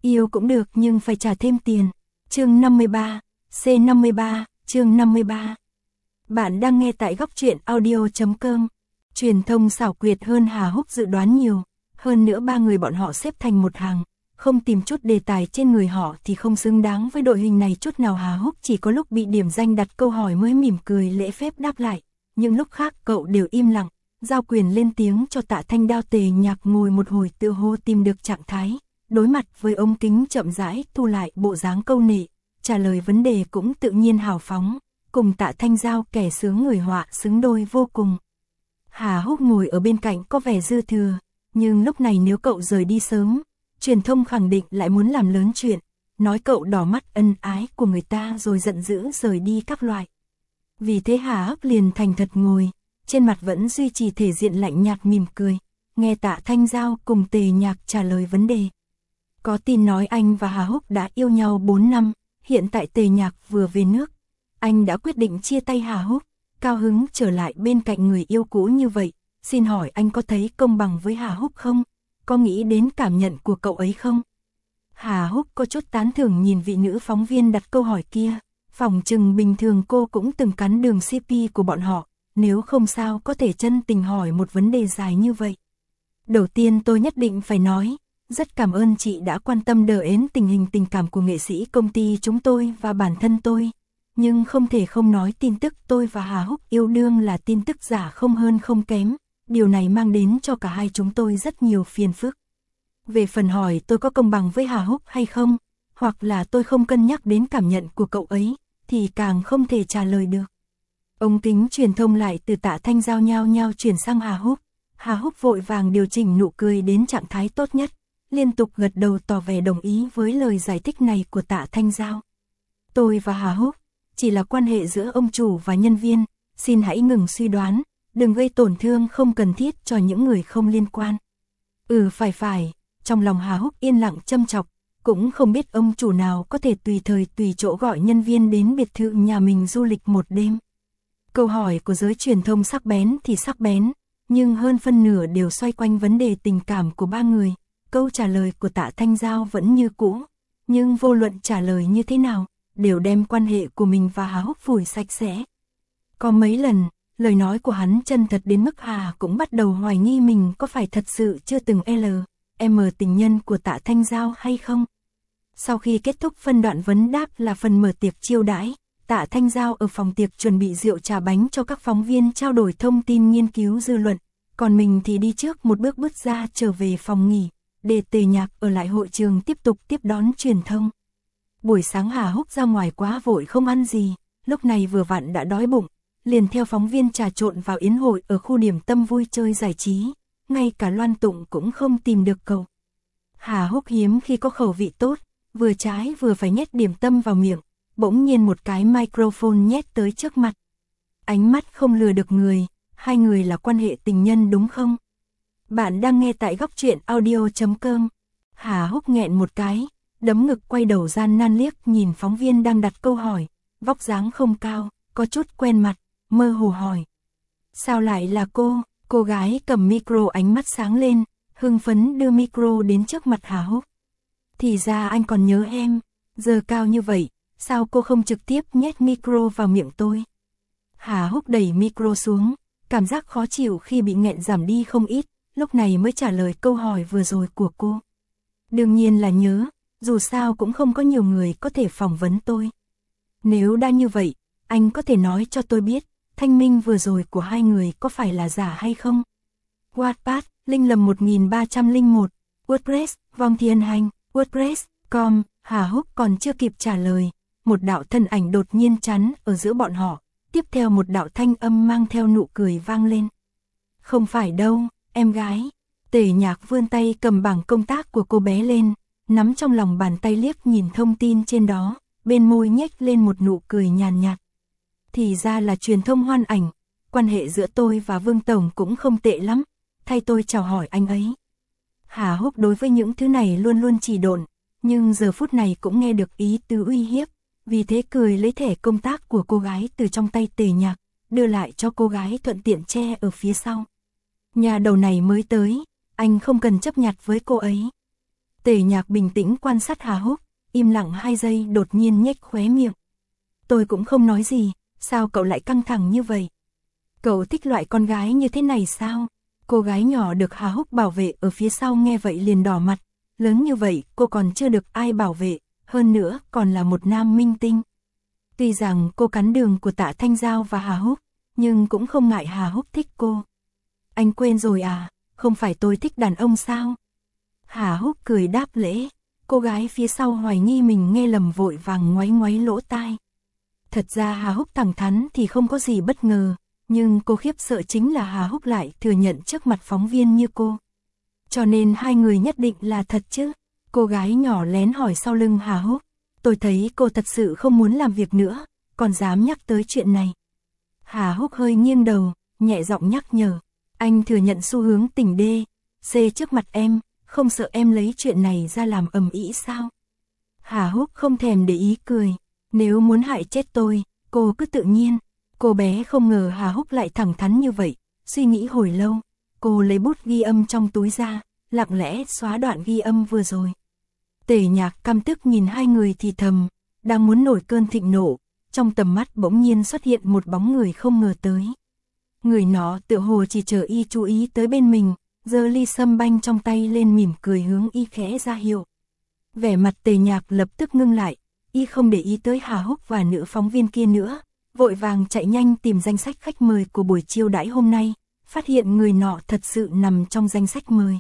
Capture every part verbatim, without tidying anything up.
Yêu cũng được nhưng phải trả thêm tiền. Chương năm mươi ba, C năm mươi ba, chương năm mươi ba. Bạn đang nghe tại góc truyện audio chấm com. Truyền thông xảo quyệt hơn Hà Húc dự đoán nhiều. Hơn nữa ba người bọn họ xếp thành một hàng. Không tìm chút đề tài trên người họ thì không xứng đáng với đội hình này chút nào. Hà Húc chỉ có lúc bị điểm danh đặt câu hỏi mới mỉm cười lễ phép đáp lại. Những lúc khác cậu đều im lặng, giao quyền lên tiếng cho Tạ Thanh Đao. Tề Nhạc ngồi một hồi tự hồ tìm được trạng thái. Đối mặt với ống kính chậm rãi thu lại bộ dáng câu nệ, trả lời vấn đề cũng tự nhiên hào phóng, cùng Tạ Thanh Giao kẻ sướng người họa xứng đôi vô cùng. Hà Húc ngồi ở bên cạnh có vẻ dư thừa, nhưng lúc này nếu cậu rời đi sớm, truyền thông khẳng định lại muốn làm lớn chuyện, nói cậu đỏ mắt ân ái của người ta rồi giận dữ rời đi các loại. Vì thế Hà Húc liền thành thật ngồi, trên mặt vẫn duy trì thể diện lạnh nhạt mỉm cười, nghe Tạ Thanh Giao cùng Tề Nhạc trả lời vấn đề. Có tin nói anh và Hà Húc đã yêu nhau bốn năm, hiện tại Tề Nhạc vừa về nước. Anh đã quyết định chia tay Hà Húc, cao hứng trở lại bên cạnh người yêu cũ như vậy. Xin hỏi anh có thấy công bằng với Hà Húc không? Có nghĩ đến cảm nhận của cậu ấy không? Hà Húc có chút tán thưởng nhìn vị nữ phóng viên đặt câu hỏi kia. Phỏng chừng bình thường cô cũng từng cắn đường xê pê của bọn họ, nếu không sao có thể chân tình hỏi một vấn đề dài như vậy. Đầu tiên tôi nhất định phải nói, rất cảm ơn chị đã quan tâm đờ ến tình hình tình cảm của nghệ sĩ công ty chúng tôi và bản thân tôi. Nhưng không thể không nói tin tức tôi và Hà Húc yêu đương là tin tức giả không hơn không kém. Điều này mang đến cho cả hai chúng tôi rất nhiều phiền phức. Về phần hỏi tôi có công bằng với Hà Húc hay không, hoặc là tôi không cân nhắc đến cảm nhận của cậu ấy, thì càng không thể trả lời được. Ống kính truyền thông lại từ Tạ Thanh Giao nhao nhao chuyển sang Hà Húc. Hà Húc vội vàng điều chỉnh nụ cười đến trạng thái tốt nhất, liên tục gật đầu tỏ vẻ đồng ý với lời giải thích này của Tạ Thanh Giao. Tôi và Hà Húc chỉ là quan hệ giữa ông chủ và nhân viên, xin hãy ngừng suy đoán, đừng gây tổn thương không cần thiết cho những người không liên quan. Ừ phải phải, trong lòng Hà Húc yên lặng châm chọc, cũng không biết ông chủ nào có thể tùy thời tùy chỗ gọi nhân viên đến biệt thự nhà mình du lịch một đêm. Câu hỏi của giới truyền thông sắc bén thì sắc bén, nhưng hơn phân nửa đều xoay quanh vấn đề tình cảm của ba người. Câu trả lời của Tạ Thanh Giao vẫn như cũ, nhưng vô luận trả lời như thế nào, đều đem quan hệ của mình và Hà Húc phủi sạch sẽ. Có mấy lần, lời nói của hắn chân thật đến mức Hà cũng bắt đầu hoài nghi mình có phải thật sự chưa từng L, M tình nhân của Tạ Thanh Giao hay không. Sau khi kết thúc phân đoạn vấn đáp là phần mở tiệc chiêu đãi, Tạ Thanh Giao ở phòng tiệc chuẩn bị rượu trà bánh cho các phóng viên trao đổi thông tin nghiên cứu dư luận, còn mình thì đi trước một bước bước ra trở về phòng nghỉ, để Tề Nhạc ở lại hội trường tiếp tục tiếp đón truyền thông. Buổi sáng Hà Húc ra ngoài quá vội không ăn gì, lúc này vừa vặn đã đói bụng, liền theo phóng viên trà trộn vào yến hội ở khu điểm tâm vui chơi giải trí, ngay cả Loan Tụng cũng không tìm được cậu. Hà Húc hiếm khi có khẩu vị tốt, vừa trái vừa phải nhét điểm tâm vào miệng, bỗng nhiên một cái microphone nhét tới trước mặt. Ánh mắt không lừa được người, hai người là quan hệ tình nhân đúng không? Bạn đang nghe tại góc truyện audio chấm com. Hà Húc nghẹn một cái, đấm ngực quay đầu gian nan liếc nhìn phóng viên đang đặt câu hỏi, vóc dáng không cao, có chút quen mặt, mơ hồ hỏi. Sao lại là cô? Cô gái cầm micro ánh mắt sáng lên, hưng phấn đưa micro đến trước mặt Hà Húc. Thì ra anh còn nhớ em, giờ cao như vậy, sao cô không trực tiếp nhét micro vào miệng tôi? Hà Húc đẩy micro xuống, cảm giác khó chịu khi bị nghẹn giảm đi không ít, lúc này mới trả lời câu hỏi vừa rồi của cô. Đương nhiên là nhớ, dù sao cũng không có nhiều người có thể phỏng vấn tôi. Nếu đã như vậy, anh có thể nói cho tôi biết, thanh minh vừa rồi của hai người có phải là giả hay không? Wattpad, Linh Lầm một nghìn ba trăm lẻ một, WordPress, Vong Thiên Hành, WordPress, com, Hà Húc còn chưa kịp trả lời, một đạo thân ảnh đột nhiên chắn ở giữa bọn họ, tiếp theo một đạo thanh âm mang theo nụ cười vang lên. Không phải đâu, em gái. Tề Nhạc vươn tay cầm bảng công tác của cô bé lên, nắm trong lòng bàn tay liếc nhìn thông tin trên đó, bên môi nhếch lên một nụ cười nhàn nhạt. Thì ra là truyền thông hoan ảnh, quan hệ giữa tôi và Vương Tổng cũng không tệ lắm, thay tôi chào hỏi anh ấy. Hà Húc đối với những thứ này luôn luôn chỉ độn, nhưng giờ phút này cũng nghe được ý tứ uy hiếp, vì thế cười lấy thẻ công tác của cô gái từ trong tay Tề Nhạc, đưa lại cho cô gái thuận tiện che ở phía sau. Nhà đầu này mới tới, anh không cần chấp nhặt với cô ấy. Tề Nhạc bình tĩnh quan sát Hà Húc, im lặng hai giây đột nhiên nhếch khóe miệng. Tôi cũng không nói gì, sao cậu lại căng thẳng như vậy? Cậu thích loại con gái như thế này sao? Cô gái nhỏ được Hà Húc bảo vệ ở phía sau nghe vậy liền đỏ mặt, lớn như vậy cô còn chưa được ai bảo vệ, hơn nữa còn là một nam minh tinh. Tuy rằng cô cắn đường của Tạ Thanh Giao và Hà Húc, nhưng cũng không ngại Hà Húc thích cô. Anh quên rồi à, không phải tôi thích đàn ông sao? Hà Húc cười đáp lễ, cô gái phía sau hoài nghi mình nghe lầm vội vàng ngoáy ngoáy lỗ tai. Thật ra Hà Húc thẳng thắn thì không có gì bất ngờ, nhưng cô khiếp sợ chính là Hà Húc lại thừa nhận trước mặt phóng viên như cô. Cho nên hai người nhất định là thật chứ? Cô gái nhỏ lén hỏi sau lưng Hà Húc. Tôi thấy cô thật sự không muốn làm việc nữa, còn dám nhắc tới chuyện này. Hà Húc hơi nghiêng đầu, nhẹ giọng nhắc nhở. Anh thừa nhận xu hướng tỉnh đê, xê trước mặt em, không sợ em lấy chuyện này ra làm ầm ĩ sao? Hà Húc không thèm để ý cười. Nếu muốn hại chết tôi, cô cứ tự nhiên. Cô bé không ngờ Hà Húc lại thẳng thắn như vậy, suy nghĩ hồi lâu. Cô lấy bút ghi âm trong túi ra, lặng lẽ xóa đoạn ghi âm vừa rồi. Tề Nhạc căm tức nhìn hai người thì thầm, đang muốn nổi cơn thịnh nộ, trong tầm mắt bỗng nhiên xuất hiện một bóng người không ngờ tới. Người nó tựa hồ chỉ chờ y chú ý tới bên mình, giơ ly sâm banh trong tay lên mỉm cười hướng y khẽ ra hiệu. Vẻ mặt Tề Nhạc lập tức ngưng lại, y không để ý tới Hà Húc và nữ phóng viên kia nữa, vội vàng chạy nhanh tìm danh sách khách mời của buổi chiêu đãi hôm nay, phát hiện người nọ thật sự nằm trong danh sách mời.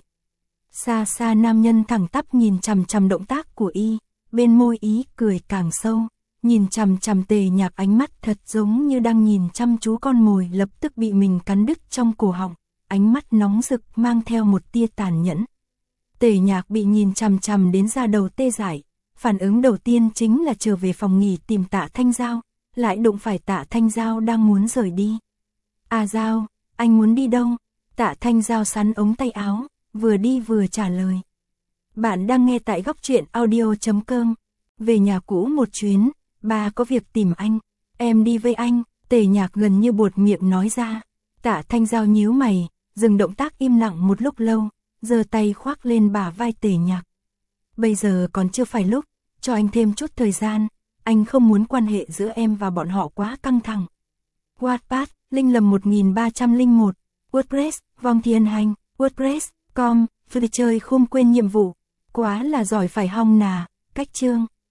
Xa xa nam nhân thẳng tắp nhìn chằm chằm động tác của y, bên môi ý cười càng sâu, nhìn chằm chằm Tề Nhạc ánh mắt thật giống như đang nhìn chăm chú con mồi lập tức bị mình cắn đứt trong cổ họng, ánh mắt nóng rực mang theo một tia tàn nhẫn. Tề Nhạc bị nhìn chằm chằm đến da đầu tê dại, phản ứng đầu tiên chính là trở về phòng nghỉ tìm Tạ Thanh Giao, lại đụng phải Tạ Thanh Giao đang muốn rời đi. À Giao, anh muốn đi đâu? Tạ Thanh Giao sắn ống tay áo, vừa đi vừa trả lời. Bạn đang nghe tại góc truyện audio chấm com. Về nhà cũ một chuyến, ba có việc tìm anh, em đi với anh. Tề Nhạc gần như buột miệng nói ra. Tạ Thanh Giao nhíu mày, dừng động tác im lặng một lúc lâu, giơ tay khoác lên bả vai Tề Nhạc. Bây giờ còn chưa phải lúc, cho anh thêm chút thời gian, anh không muốn quan hệ giữa em và bọn họ quá căng thẳng. Wattpad, Linh Lầm một nghìn ba trăm lẻ một, WordPress, Vong Thiên Hành, WordPress chấm com, vừa chơi không quên nhiệm vụ, quá là giỏi phải hong nà, cách chương.